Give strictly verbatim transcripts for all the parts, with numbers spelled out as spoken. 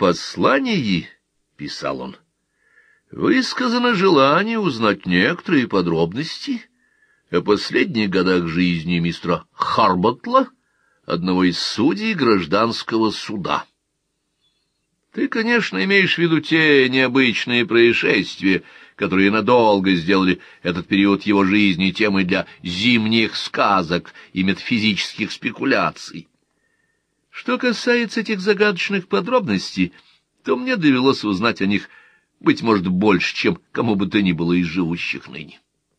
послании, — писал он, — высказано желание узнать некоторые подробности о последних годах жизни мистера Харботтла, одного из судей гражданского суда. Ты, конечно, имеешь в виду те необычные происшествия, которые надолго сделали этот период его жизни темой для зимних сказок и метафизических спекуляций. Что касается этих загадочных подробностей, то мне довелось узнать о них, быть может, больше, чем кому бы то ни было из живущих ныне.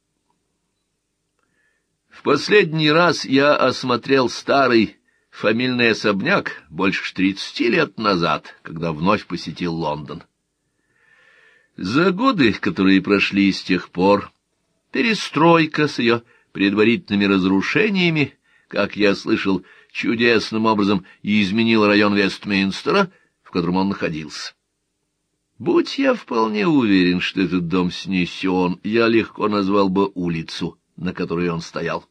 В последний раз я осмотрел старый фамильный особняк больше тридцати лет назад, когда вновь посетил Лондон. За годы, которые прошли с тех пор, перестройка с ее предварительными разрушениями, как я слышал, чудесным образом изменила район Вестминстера, в котором он находился. Будь я вполне уверен, что этот дом снесен, я легко назвал бы улицу, на которой он стоял.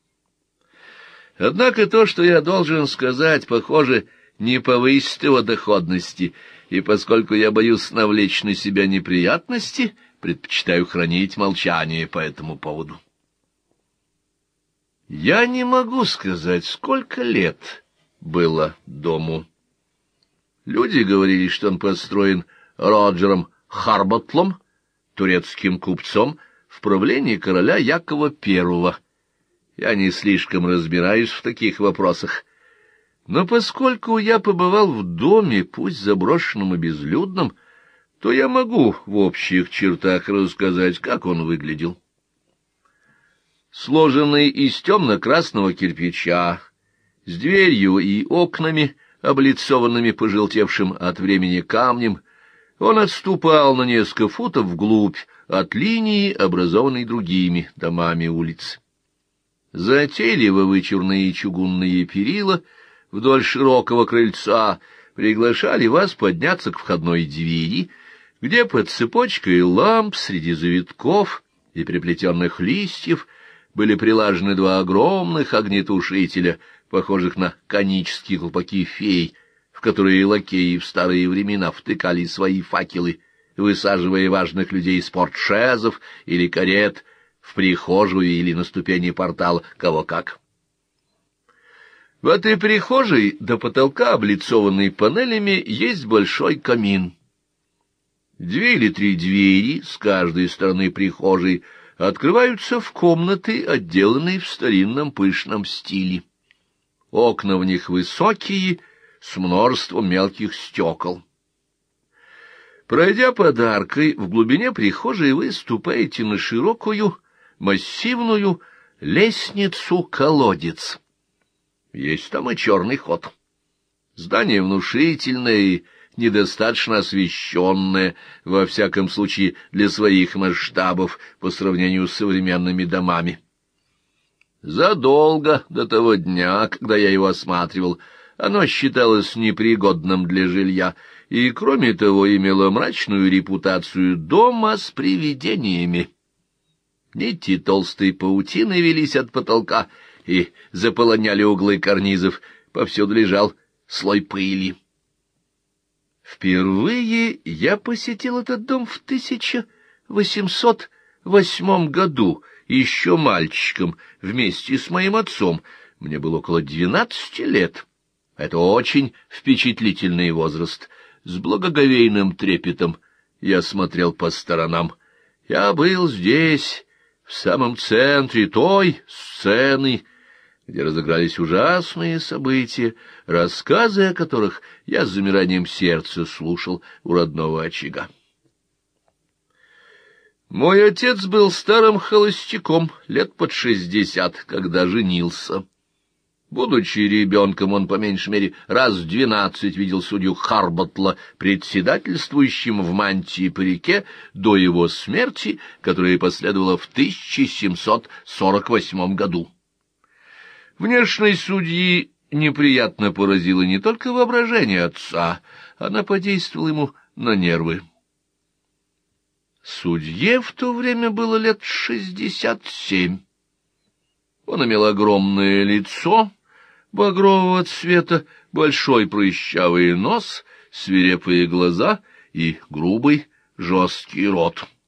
Однако то, что я должен сказать, похоже, не повысит его доходности, и поскольку я боюсь навлечь на себя неприятности, предпочитаю хранить молчание по этому поводу. Я не могу сказать, сколько лет было дому. Люди говорили, что он построен Роджером Харботтлом, турецким купцом, в правлении короля Якова Первого. Я не слишком разбираюсь в таких вопросах, но поскольку я побывал в доме, пусть заброшенном и безлюдном, то я могу в общих чертах рассказать, как он выглядел. Сложенный из темно-красного кирпича, с дверью и окнами, облицованными пожелтевшим от времени камнем, он отступал на несколько футов вглубь от линии, образованной другими домами улиц. Затейливо вычурные чугунные перила вдоль широкого крыльца приглашали вас подняться к входной двери, где под цепочкой ламп среди завитков и переплетенных листьев были прилажены два огромных огнетушителя, похожих на конические колпаки фей, в которые лакеи в старые времена втыкали свои факелы, высаживая важных из людей с портшезов или карет в прихожую или на ступени портала, кого как. В этой прихожей до потолка, облицованной панелями, есть большой камин. Две или три двери с каждой стороны прихожей открываются в комнаты, отделанные в старинном пышном стиле. Окна в них высокие, с множеством мелких стекол. Пройдя под аркой, в глубине прихожей вы ступаете на широкую, массивную лестницу-колодец. Есть там и черный ход. Здание внушительное и недостаточно освещенное, во всяком случае для своих масштабов по сравнению с современными домами. Задолго до того дня, когда я его осматривал, оно считалось непригодным для жилья и, кроме того, имело мрачную репутацию дома с привидениями. Нити толстой паутины велись от потолка и заполоняли углы карнизов, повсюду лежал слой пыли. Впервые я посетил этот дом в тысяча восемьсот восьмом году, еще мальчиком, вместе с моим отцом. Мне было около двенадцати лет. Это очень впечатлительный возраст. С благоговейным трепетом я смотрел по сторонам. Я был здесь, в самом центре той сцены, где разыгрались ужасные события, рассказы о которых я с замиранием сердца слушал у родного очага. Мой отец был старым холостяком, лет под шестьдесят, когда женился. Будучи ребенком, он, по меньшей мере, раз в двенадцать видел судью Харботтла председательствующим в мантии парике до его смерти, которая последовала в тысяча семьсот сорок восьмом году. Внешность судьи неприятно поразила не только воображение отца, она подействовала ему на нервы. Судье в то время было лет шестьдесят семь. Он имел огромное лицо багрового цвета, большой прыщавый нос, свирепые глаза и грубый жесткий рот.